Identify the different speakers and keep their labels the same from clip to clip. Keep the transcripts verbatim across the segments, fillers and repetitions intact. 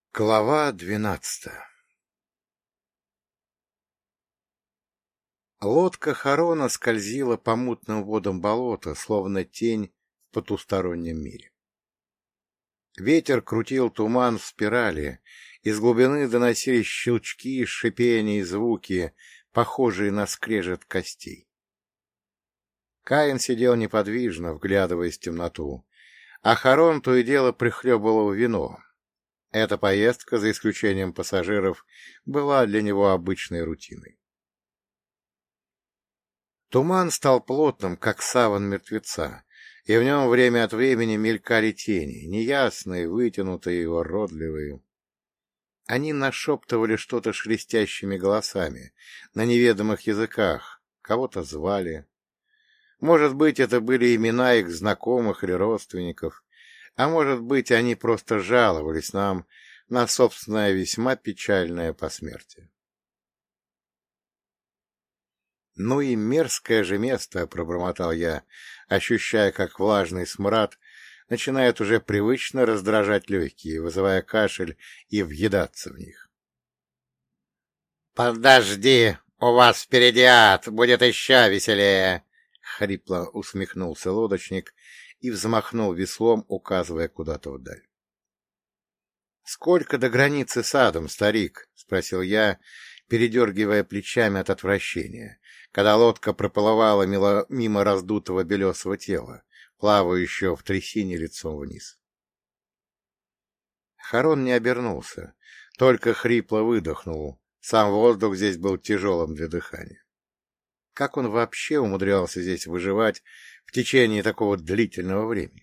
Speaker 1: Глава двенадцатая. Лодка Харона скользила по мутным водам болота, словно тень в потустороннем мире. Ветер крутил туман в спирали, из глубины доносились щелчки, шипения и звуки, похожие на скрежет костей. Каин сидел неподвижно, вглядываясь в темноту, а Харон то и дело прихлебывал вино. Эта поездка, за исключением пассажиров, была для него обычной рутиной. Туман стал плотным, как саван мертвеца, и в нем время от времени мелькали тени, неясные, вытянутые и уродливые. Они нашептывали что-то шелестящими голосами, на неведомых языках, кого-то звали. Может быть, это были имена их знакомых или родственников, а может быть, они просто жаловались нам на собственное весьма печальное посмертие. «Ну и мерзкое же место», — пробормотал я, ощущая, как влажный смрад начинает уже привычно раздражать легкие, вызывая кашель и въедаться в них. «Подожди, у вас впереди ад, будет еще веселее!» — хрипло усмехнулся лодочник и взмахнул веслом, указывая куда-то вдаль. «Сколько до границы с адом, старик?» — спросил я, передергивая плечами от отвращения, когда лодка проплывала мимо раздутого белесого тела, плавающего в трясине лицом вниз. Харон не обернулся, только хрипло выдохнул. Сам воздух здесь был тяжелым для дыхания. Как он вообще умудрялся здесь выживать в течение такого длительного времени?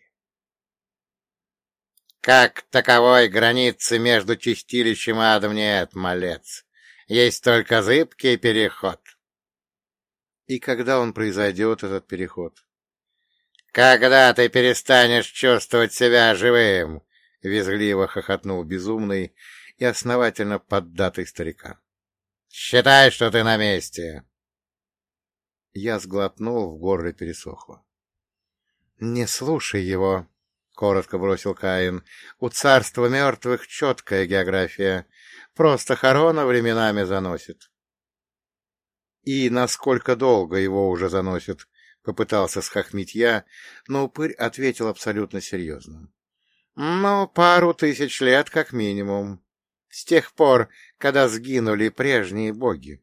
Speaker 1: «Как таковой границы между чистилищем и адом нет, малец. Есть только зыбкий переход». «И когда он произойдет, этот переход?» «Когда ты перестанешь чувствовать себя живым!» — визгливо хохотнул безумный и основательно поддатый старика. «Считай, что ты на месте!» Я сглотнул, в горле пересохло. «Не слушай его!» — коротко бросил Каин. «У царства мертвых четкая география. Просто Харона временами заносит». «И насколько долго его уже заносит?» — попытался схохмить я, но упырь ответил абсолютно серьезно. «Ну, пару тысяч лет как минимум. С тех пор, когда сгинули прежние боги».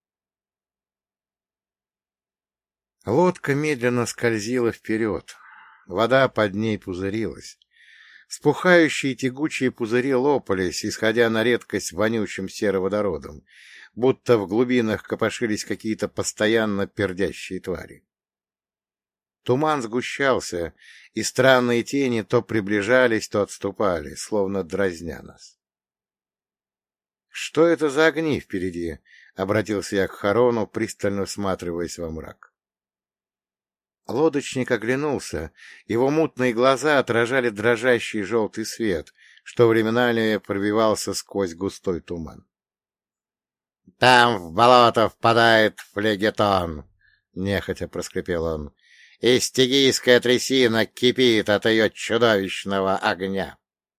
Speaker 1: Лодка медленно скользила вперед. Вода под ней пузырилась. Спухающие тягучие пузыри лопались, исходя на редкость вонючим сероводородом, будто в глубинах копошились какие-то постоянно пердящие твари. Туман сгущался, и странные тени то приближались, то отступали, словно дразня нас. — Что это за огни впереди? — обратился я к Харону, пристально всматриваясь во мрак. Лодочник оглянулся, его мутные глаза отражали дрожащий желтый свет, что временами пробивался сквозь густой туман. — Там в болото впадает флегетон, — нехотя проскрипел он, — и стигийская трясина кипит от ее чудовищного огня.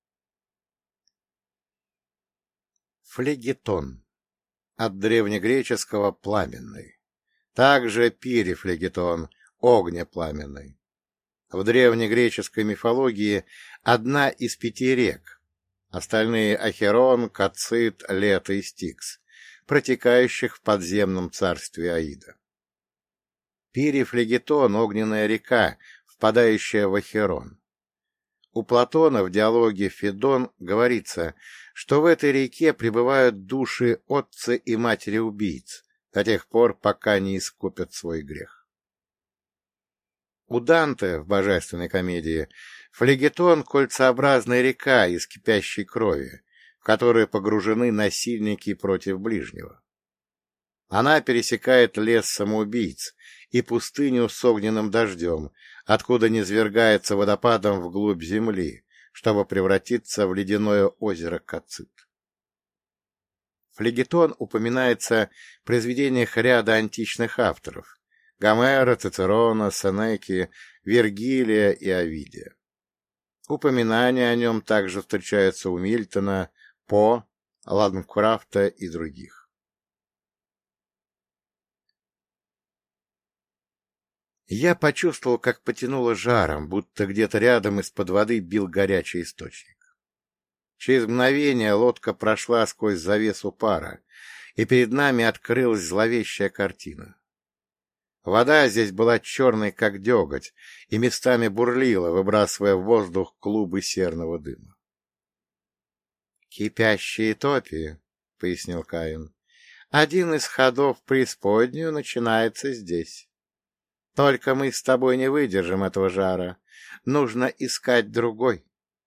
Speaker 1: Флегетон. От древнегреческого «пламенный». Также пирифлегетон, огнепламенный. В древнегреческой мифологии одна из пяти рек, остальные — Ахерон, Кацит, Лето и Стикс, протекающих в подземном царстве Аида. Пирифлегетон — огненная река, впадающая в Ахерон. У Платона в диалоге «Федон» говорится, что в этой реке пребывают души отца и матери убийц до тех пор, пока не искупят свой грех. У Данте в «Божественной комедии» флегетон — кольцеобразная река из кипящей крови, в которую погружены насильники против ближнего. Она пересекает лес самоубийц и пустыню с огненным дождем, откуда низвергается водопадом вглубь земли, чтобы превратиться в ледяное озеро Кацит. Флегетон упоминается в произведениях ряда античных авторов — Гомера, Цицерона, Сенеки, Вергилия и Овидия. Упоминания о нем также встречаются у Мильтона, По, Ладенкрафта и других. Я почувствовал, как потянуло жаром, будто где-то рядом из-под воды бил горячий источник. Через мгновение лодка прошла сквозь завесу пара, и перед нами открылась зловещая картина. Вода здесь была черной, как деготь, и местами бурлила, выбрасывая в воздух клубы серного дыма. — Кипящие топи, — пояснил Каин. — Один из ходов в преисподнюю начинается здесь. Только мы с тобой не выдержим этого жара. Нужно искать другой.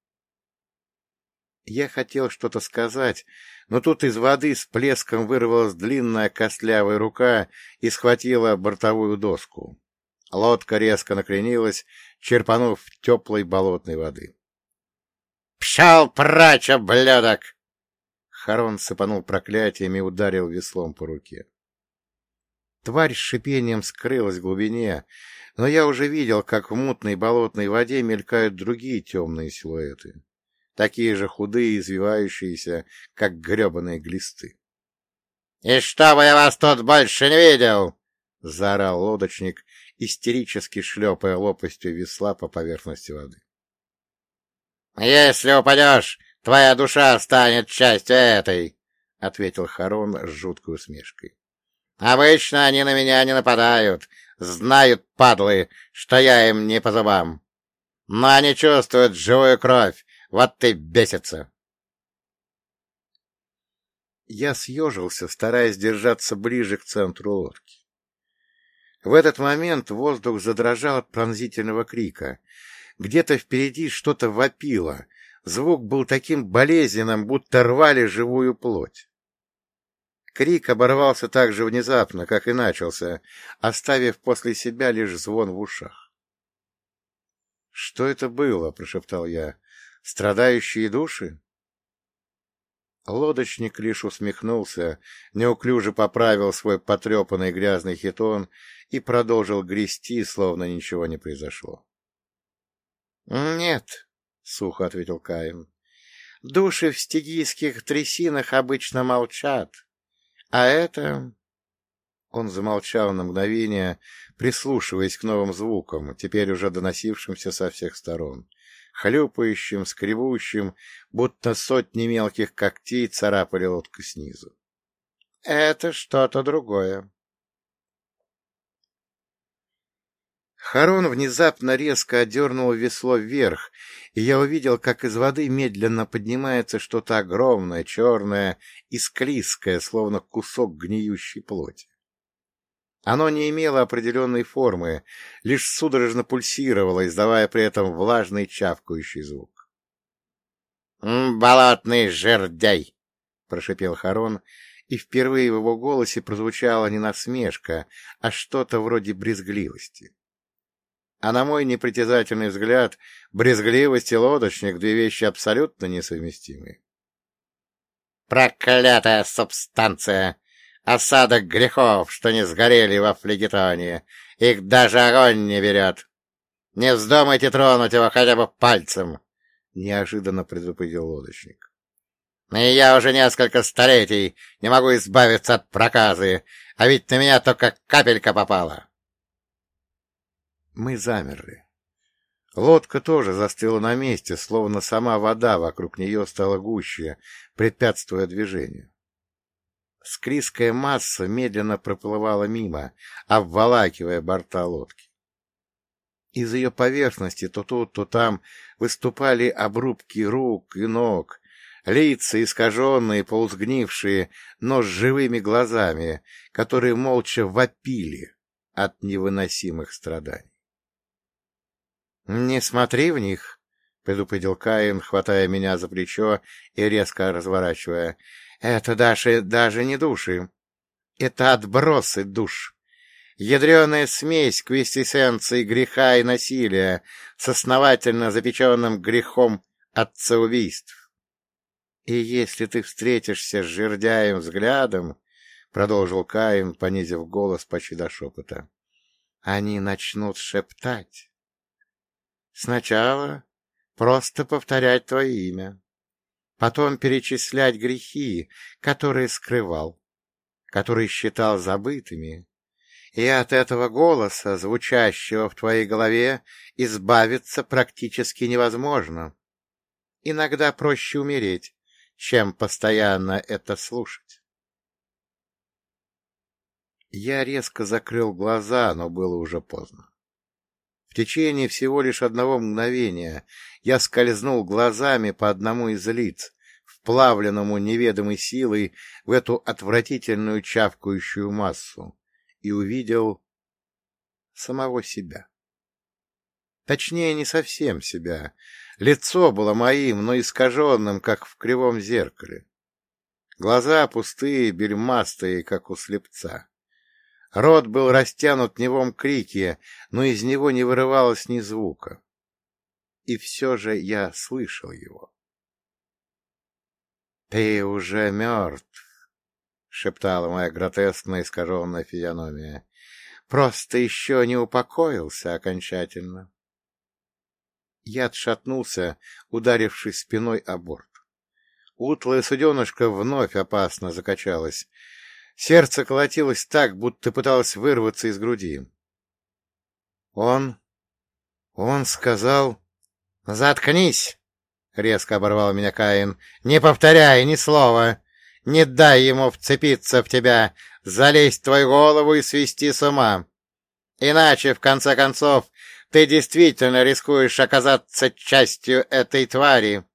Speaker 1: Я хотел что-то сказать, но тут из воды с плеском вырвалась длинная костлявая рука и схватила бортовую доску. Лодка резко накренилась, черпанув теплой болотной воды. — Пшел прочь, ублюдок! Харон сыпанул проклятиями и ударил веслом по руке. Тварь с шипением скрылась в глубине, но я уже видел, как в мутной болотной воде мелькают другие темные силуэты, такие же худые и извивающиеся, как гребаные глисты. — И чтобы я вас тут больше не видел! — заорал лодочник, истерически шлепая лопастью весла по поверхности воды. — Если упадешь, твоя душа станет частью этой! — ответил Харон с жуткой усмешкой. — Обычно они на меня не нападают, знают, падлы, что я им не по зубам. Но они чувствуют живую кровь, вот ты бесится. Я съежился, стараясь держаться ближе к центру лодки. В этот момент воздух задрожал от пронзительного крика. Где-то впереди что-то вопило. Звук был таким болезненным, будто рвали живую плоть. Крик оборвался так же внезапно, как и начался, оставив после себя лишь звон в ушах. — Что это было? — прошептал я. — Страдающие души? Лодочник лишь усмехнулся, неуклюже поправил свой потрепанный грязный хитон и продолжил грести, словно ничего не произошло. — Нет, — сухо ответил Каин. — Души в стигийских трясинах обычно молчат. А это... Он замолчал на мгновение, прислушиваясь к новым звукам, теперь уже доносившимся со всех сторон, хлюпающим, скребущим, будто сотни мелких когтей царапали лодку снизу. — Это что-то другое. Харон внезапно резко одернул весло вверх, и я увидел, как из воды медленно поднимается что-то огромное, черное и склизкое, словно кусок гниющей плоти. Оно не имело определенной формы, лишь судорожно пульсировало, издавая при этом влажный чавкающий звук. — Болотный жердяй! — прошипел Харон, и впервые в его голосе прозвучала не насмешка, а что-то вроде брезгливости. А на мой непритязательный взгляд, брезгливость и лодочник — две вещи абсолютно несовместимые. «Проклятая субстанция! Осадок грехов, что не сгорели во флегетоне! Их даже огонь не берет! Не вздумайте тронуть его хотя бы пальцем!» — неожиданно предупредил лодочник. «И я уже несколько столетий не могу избавиться от проказы, а ведь на меня только капелька попала!» Мы замерли. Лодка тоже застыла на месте, словно сама вода вокруг нее стала гуще, препятствуя движению. Склизкая масса медленно проплывала мимо, обволакивая борта лодки. Из ее поверхности то тут, то там выступали обрубки рук и ног, лица искаженные, полусгнившие, но с живыми глазами, которые молча вопили от невыносимых страданий. — Не смотри в них, — предупредил Каин, хватая меня за плечо и резко разворачивая. — Это даже, даже не души. Это отбросы душ. Ядреная смесь квинтэссенции греха и насилия с основательно запеченным грехом отцеубийств. И если ты встретишься с жердяем взглядом, — продолжил Каин, понизив голос почти до шепота, — они начнут шептать. Сначала просто повторять твое имя. потом перечислять грехи, которые скрывал, которые считал забытыми, и от этого голоса, звучащего в твоей голове, избавиться практически невозможно. Иногда проще умереть, чем постоянно это слушать. Я резко закрыл глаза, но было уже поздно. В течение всего лишь одного мгновения я скользнул глазами по одному из лиц, вплавленному неведомой силой в эту отвратительную чавкающую массу, и увидел самого себя. Точнее, не совсем себя. Лицо было моим, но искаженным, как в кривом зеркале. Глаза пустые, бельмастые, как у слепца. Рот был растянут в немом крике, но из него не вырывалось ни звука. И все же я слышал его. — Ты уже мертв, — шептала моя гротескная искаженная физиономия. — Просто еще не упокоился окончательно. Я отшатнулся, ударившись спиной о борт. Утлое суденышко вновь опасно закачалось. Сердце колотилось так, будто пыталось вырваться из груди. Он... он сказал... — Заткнись! — резко оборвал меня Каин. — Не повторяй ни слова! Не дай ему вцепиться в тебя, залезть в твою голову и свести с ума! Иначе, в конце концов, ты действительно рискуешь оказаться частью этой твари!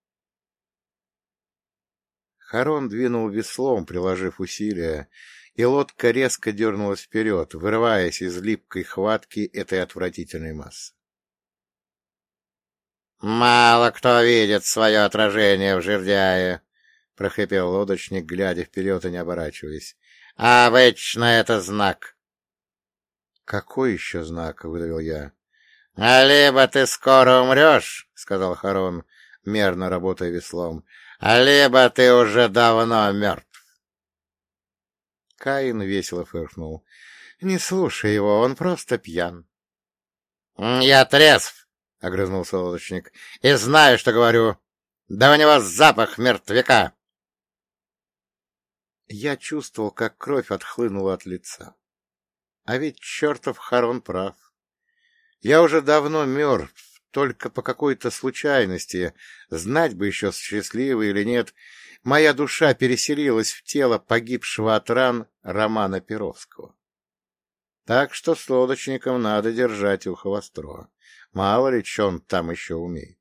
Speaker 1: Харон двинул веслом, приложив усилия, и лодка резко дернулась вперед, вырываясь из липкой хватки этой отвратительной массы. — Мало кто видит свое отражение в жердяе, — прохрипел лодочник, глядя вперед и не оборачиваясь. — А вечно это знак. — Какой еще знак? — выдавил я. — А либо ты скоро умрешь, — сказал Харон, мерно работая веслом, — а либо ты уже давно мертв. Каин весело фыркнул. — Не слушай его, он просто пьян. — Я трезв, — огрызнулся лодочник, — и знаю, что говорю. Да у него запах мертвяка. Я чувствовал, как кровь отхлынула от лица. А ведь чертов Харон прав. Я уже давно мертв, только по какой-то случайности, знать бы еще, счастливый или нет, моя душа переселилась в тело погибшего от ран Романа Перовского. Так что с лодочником надо держать ухо востро. Мало ли, что он там еще умеет.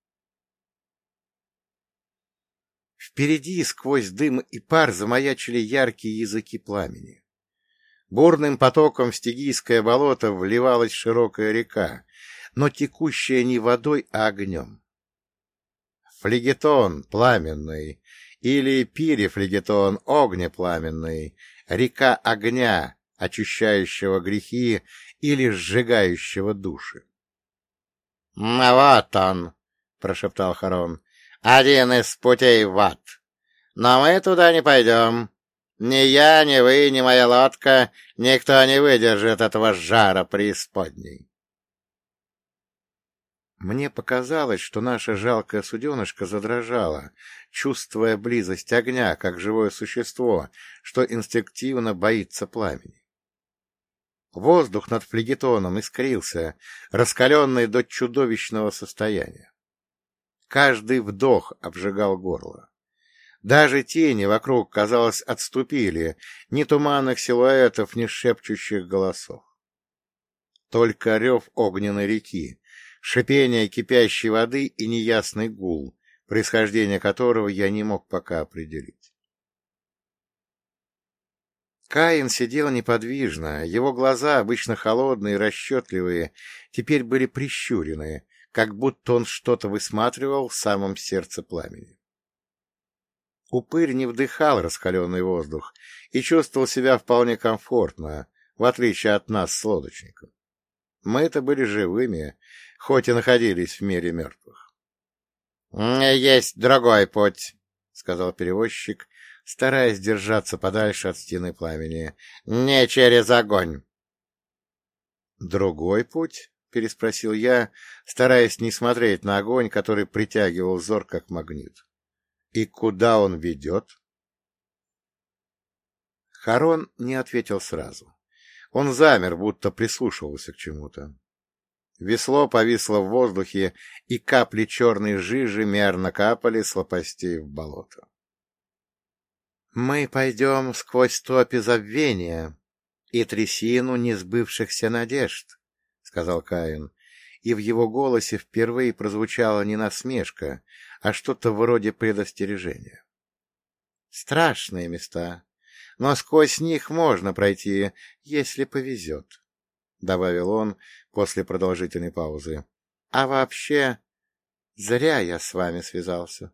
Speaker 1: Впереди, сквозь дым и пар, замаячили яркие языки пламени. Бурным потоком в Стигийское болото вливалась широкая река, но текущая не водой, а огнем. Флегетон пламенный, или пирифлегетон огнепламенный, река огня, очищающего грехи или сжигающего души. — Вот он, — прошептал Харон, — один из путей в ад. Но мы туда не пойдем. Ни я, ни вы, ни моя лодка, никто не выдержит этого жара преисподней. Мне показалось, что наша жалкая суденышко задрожала, чувствуя близость огня, как живое существо, что инстинктивно боится пламени. Воздух над флегетоном искрился, раскаленный до чудовищного состояния. Каждый вдох обжигал горло. Даже тени вокруг, казалось, отступили, ни туманных силуэтов, ни шепчущих голосов. Только рев огненной реки, шипение кипящей воды и неясный гул, происхождение которого я не мог пока определить. Каин сидел неподвижно, его глаза, обычно холодные и расчетливые, теперь были прищурены, как будто он что-то высматривал в самом сердце пламени. Упырь не вдыхал раскаленный воздух и чувствовал себя вполне комфортно, в отличие от нас с лодочником. Мы-то были живыми, хоть и находились в мире мертвых. — Есть другой путь, — сказал перевозчик, стараясь держаться подальше от стены пламени. — Не через огонь. — Другой путь? — переспросил я, стараясь не смотреть на огонь, который притягивал взор как магнит. И куда он ведет? Харон не ответил сразу. Он замер, будто прислушивался к чему-то. Весло повисло в воздухе, и капли черной жижи мерно капали с лопастей в болото. — Мы пойдем сквозь топи забвения и трясину несбывшихся надежд, — сказал Каин, и в его голосе впервые прозвучала не насмешка, а что-то вроде предостережения. — Страшные места, но сквозь них можно пройти, если повезет, — добавил он после продолжительной паузы. — А вообще, зря я с вами связался.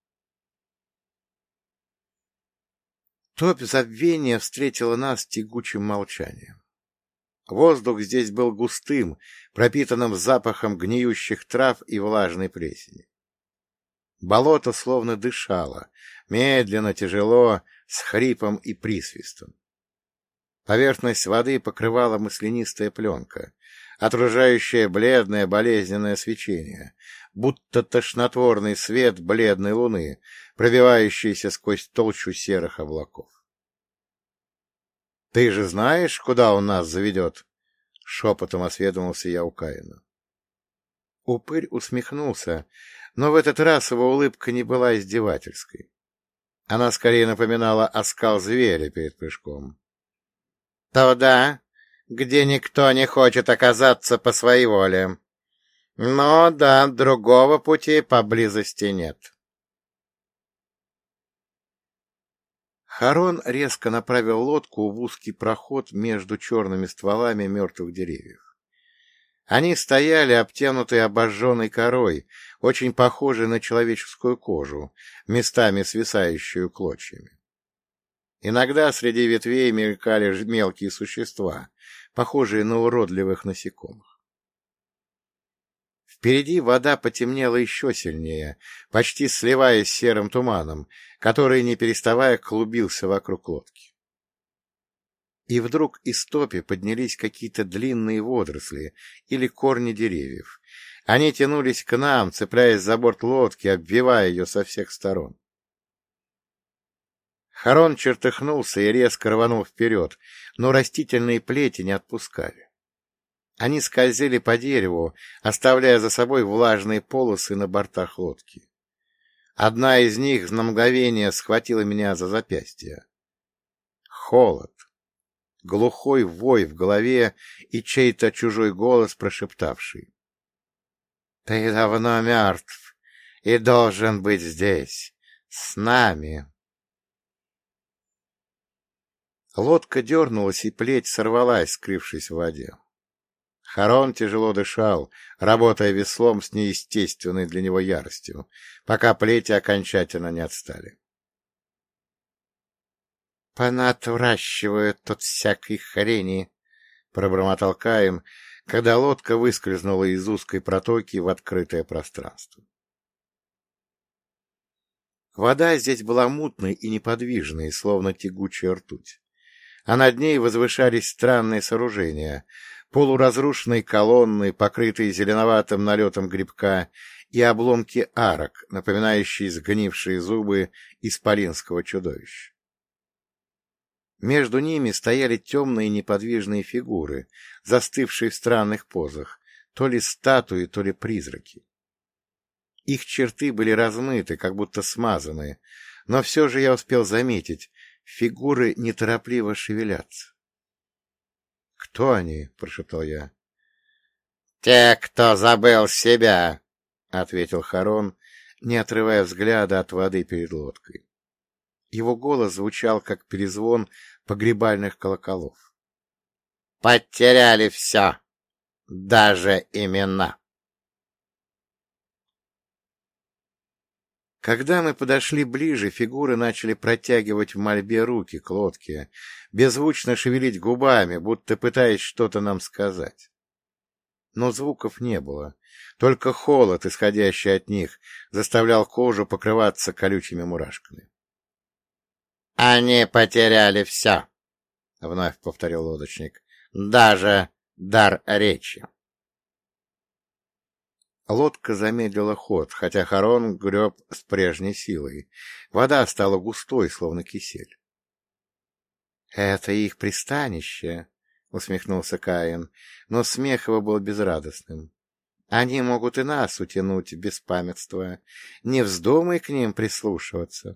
Speaker 1: Топь забвения встретила нас тягучим молчанием. Воздух здесь был густым, пропитанным запахом гниющих трав и влажной плесени. Болото словно дышало, медленно, тяжело, с хрипом и присвистом. Поверхность воды покрывала маслянистая пленка, отражающая бледное болезненное свечение, будто тошнотворный свет бледной луны, пробивающийся сквозь толщу серых облаков. — Ты же знаешь, куда он нас заведет? — шепотом осведомился я у Каина. Упырь усмехнулся, но в этот раз его улыбка не была издевательской. Она скорее напоминала оскал зверя перед прыжком. — Туда, где никто не хочет оказаться по своей воле. Но, да, другого пути поблизости нет. Харон резко направил лодку в узкий проход между черными стволами мертвых деревьев. Они стояли, обтянутые обожженной корой, очень похожей на человеческую кожу, местами свисающую клочьями. Иногда среди ветвей мелькали мелкие существа, похожие на уродливых насекомых. Впереди вода потемнела еще сильнее, почти сливаясь с серым туманом, который, не переставая, клубился вокруг лодки. И вдруг из топи поднялись какие-то длинные водоросли или корни деревьев. Они тянулись к нам, цепляясь за борт лодки, обвивая ее со всех сторон. Харон чертыхнулся и резко рванул вперед, но растительные плети не отпускали. Они скользили по дереву, оставляя за собой влажные полосы на бортах лодки. Одна из них на мгновение схватила меня за запястье. Холод. Глухой вой в голове и чей-то чужой голос, прошептавший: — Ты давно мертв и должен быть здесь, с нами. Лодка дернулась, и плеть сорвалась, скрывшись в воде. Харон тяжело дышал, работая веслом с неестественной для него яростью, пока плети окончательно не отстали. — Понатуращивают тут всякой хрени, — пробормотал Каин, когда лодка выскользнула из узкой протоки в открытое пространство. Вода здесь была мутной и неподвижной, словно тягучая ртуть, а над ней возвышались странные сооружения — полуразрушенные колонны, покрытые зеленоватым налетом грибка, и обломки арок, напоминающие сгнившие зубы исполинского чудовища. Между ними стояли темные неподвижные фигуры, застывшие в странных позах, то ли статуи, то ли призраки. Их черты были размыты, как будто смазаны, но все же я успел заметить, фигуры неторопливо шевелятся. — Кто они? — прошептал я. — Те, кто забыл себя, — ответил Харон, не отрывая взгляда от воды перед лодкой. Его голос звучал, как перезвон погребальных колоколов. — Потеряли все, даже имена. Когда мы подошли ближе, фигуры начали протягивать в мольбе руки к лодке, беззвучно шевелить губами, будто пытаясь что-то нам сказать. Но звуков не было, только холод, исходящий от них, заставлял кожу покрываться колючими мурашками. — Они потеряли все, — вновь повторил лодочник, — даже дар речи. Лодка замедлила ход, хотя Харон греб с прежней силой. Вода стала густой, словно кисель. — Это их пристанище, — усмехнулся Каин, но смех его был безрадостным. — Они могут и нас утянуть в беспамятство. Не вздумай к ним прислушиваться.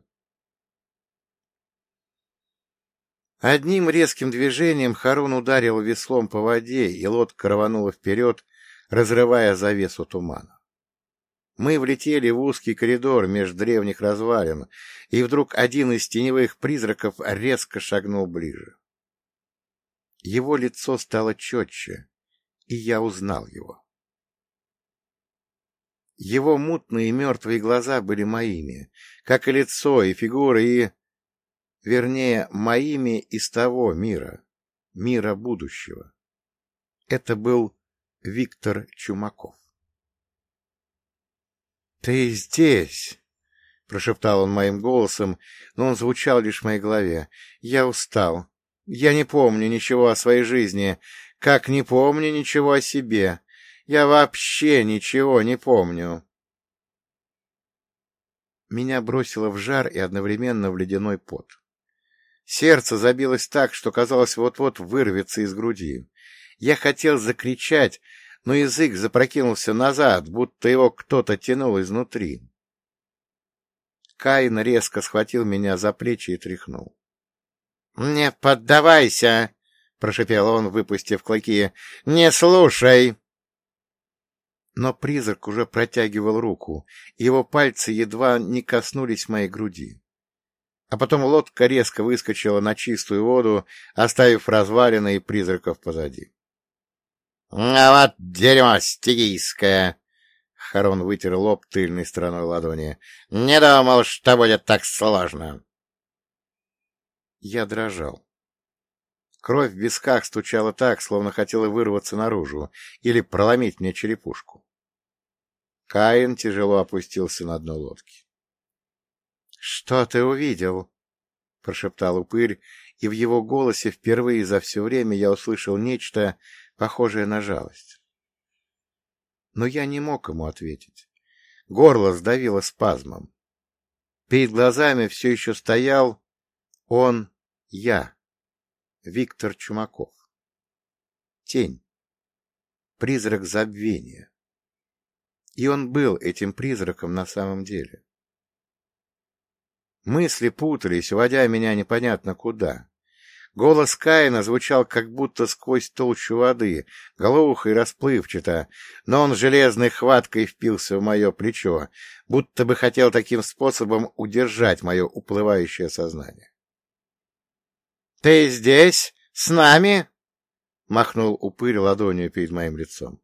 Speaker 1: Одним резким движением Харун ударил веслом по воде, и лодка рванула вперед, разрывая завесу тумана. Мы влетели в узкий коридор между древних развалин, и вдруг один из теневых призраков резко шагнул ближе. Его лицо стало четче, и я узнал его. Его мутные мертвые глаза были моими, как и лицо, и фигура, и... Вернее, моими из того мира, мира будущего. Это был Виктор Чумаков. — Ты здесь! — прошептал он моим голосом, но он звучал лишь в моей голове. — Я устал. Я не помню ничего о своей жизни, как не помню ничего о себе. Я вообще ничего не помню. Меня бросило в жар и одновременно в ледяной пот. Сердце забилось так, что, казалось, вот-вот вырвется из груди. Я хотел закричать, но язык запрокинулся назад, будто его кто-то тянул изнутри. Каин резко схватил меня за плечи и тряхнул. — Не поддавайся! — прошипел он, выпустив клыки. — Не слушай! Но призрак уже протягивал руку, и его пальцы едва не коснулись моей груди. А потом лодка резко выскочила на чистую воду, оставив развалины и призраков позади. — А вот дерьмо стигийское! — Харон вытер лоб тыльной стороной ладони. — Не думал, что будет так сложно. Я дрожал. Кровь в висках стучала так, словно хотела вырваться наружу или проломить мне черепушку. Каин тяжело опустился на дно лодки. — Что ты увидел? — прошептал упырь, и в его голосе впервые за все время я услышал нечто похожее на жалость. Но я не мог ему ответить. Горло сдавило спазмом. Перед глазами все еще стоял он, я, Виктор Чумаков. Тень. Призрак забвения. И он был этим призраком на самом деле. Мысли путались, уводя меня непонятно куда. Голос Каина звучал как будто сквозь толщу воды, глухо и расплывчато, но он железной хваткой впился в мое плечо, будто бы хотел таким способом удержать мое уплывающее сознание. — Ты здесь? С нами? — махнул упырь ладонью перед моим лицом.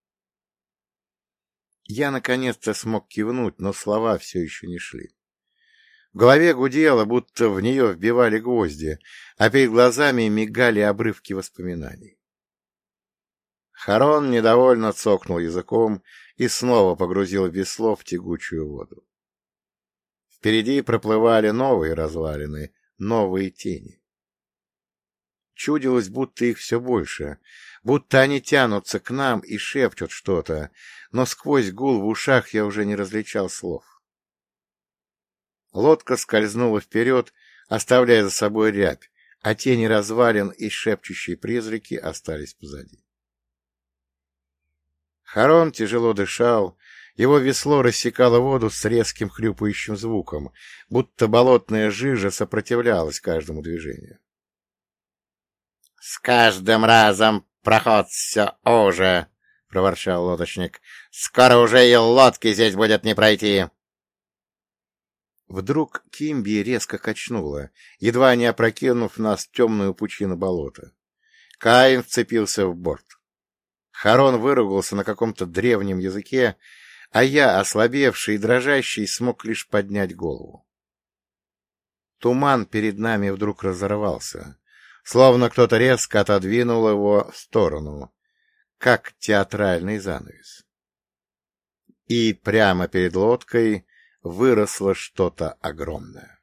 Speaker 1: Я наконец-то смог кивнуть, но слова все еще не шли. В голове гудело, будто в нее вбивали гвозди, а перед глазами мигали обрывки воспоминаний. Харон недовольно цокнул языком и снова погрузил весло в тягучую воду. Впереди проплывали новые развалины, новые тени. Чудилось, будто их все больше, будто они тянутся к нам и шепчут что-то, но сквозь гул в ушах я уже не различал слов. Лодка скользнула вперед, оставляя за собой рябь, а тени развалин и шепчущие призраки остались позади. Харон тяжело дышал, его весло рассекало воду с резким хлюпающим звуком, будто болотная жижа сопротивлялась каждому движению. — С каждым разом проход все уже, — проворчал лодочник. — Скоро уже и лодки здесь будет не пройти. Вдруг Кимби резко качнула, едва не опрокинув нас в темную пучину болота. Каин вцепился в борт. Харон выругался на каком-то древнем языке, а я, ослабевший и дрожащий, смог лишь поднять голову. Туман перед нами вдруг разорвался, словно кто-то резко отодвинул его в сторону, как театральный занавес. И прямо перед лодкой выросло что-то огромное.